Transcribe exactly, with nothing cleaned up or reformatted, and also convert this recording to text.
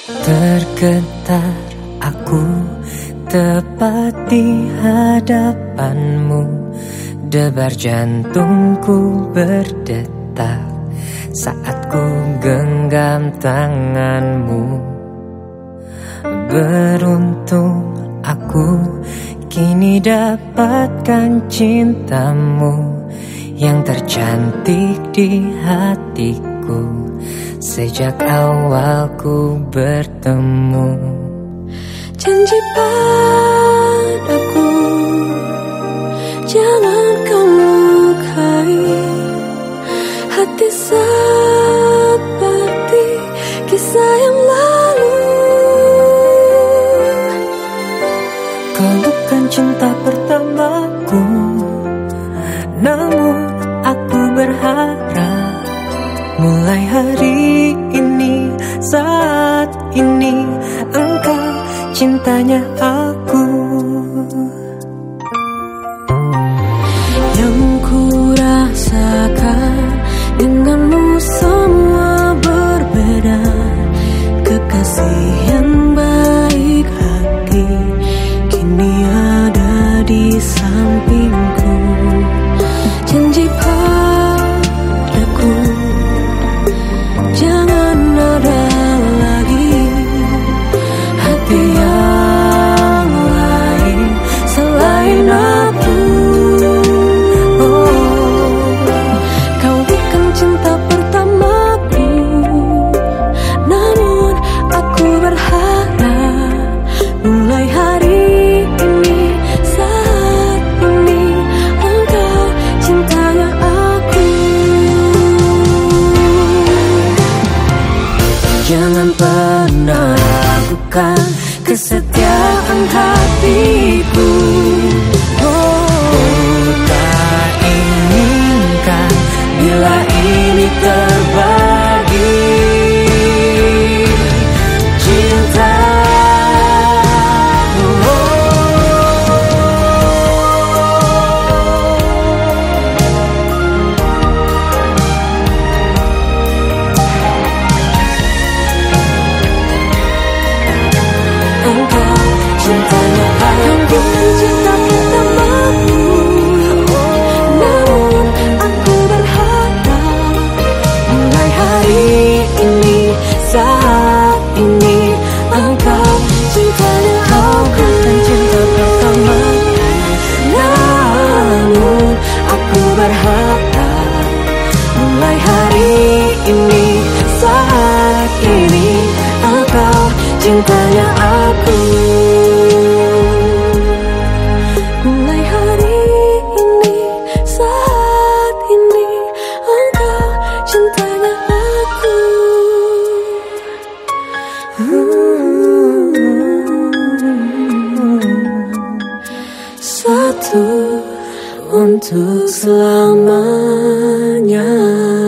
Tergetar aku tepat di hadapanmu, debar jantungku berdetak saat ku genggam tanganmu. Beruntung aku kini dapatkan cintamu yang tercantik di hatiku sejak awal ku bertemu. Janji padaku, jangan kau lukai hati seperti kisah yang lalu. Kau bukan cinta pertamaku, namun aku berharap mulai hari ini, saat ini, engkau cintanya aku. Yang ku rasakan denganmu semua berbeda. Kekasih yang baik hati kini ada di sampingku. Janji padaku, jangan ada lagi hati yang lain selain aku. Oh, kau bukan cinta pertamaku, namun aku berharap mulai hari ini, saat ini, engkau cintanya aku. Jangan pernah ragukan kesetiaan hatiku. Oh, tak inginkan bila ini terbagi cinta. Saat ini engkau cintanya aku. Bukan cinta pertama, namun aku berharap mulai hari ini, saat ini, engkau cintanya aku. Mulai hari ini, saat ini, engkau cintanya aku. Satu untuk selamanya.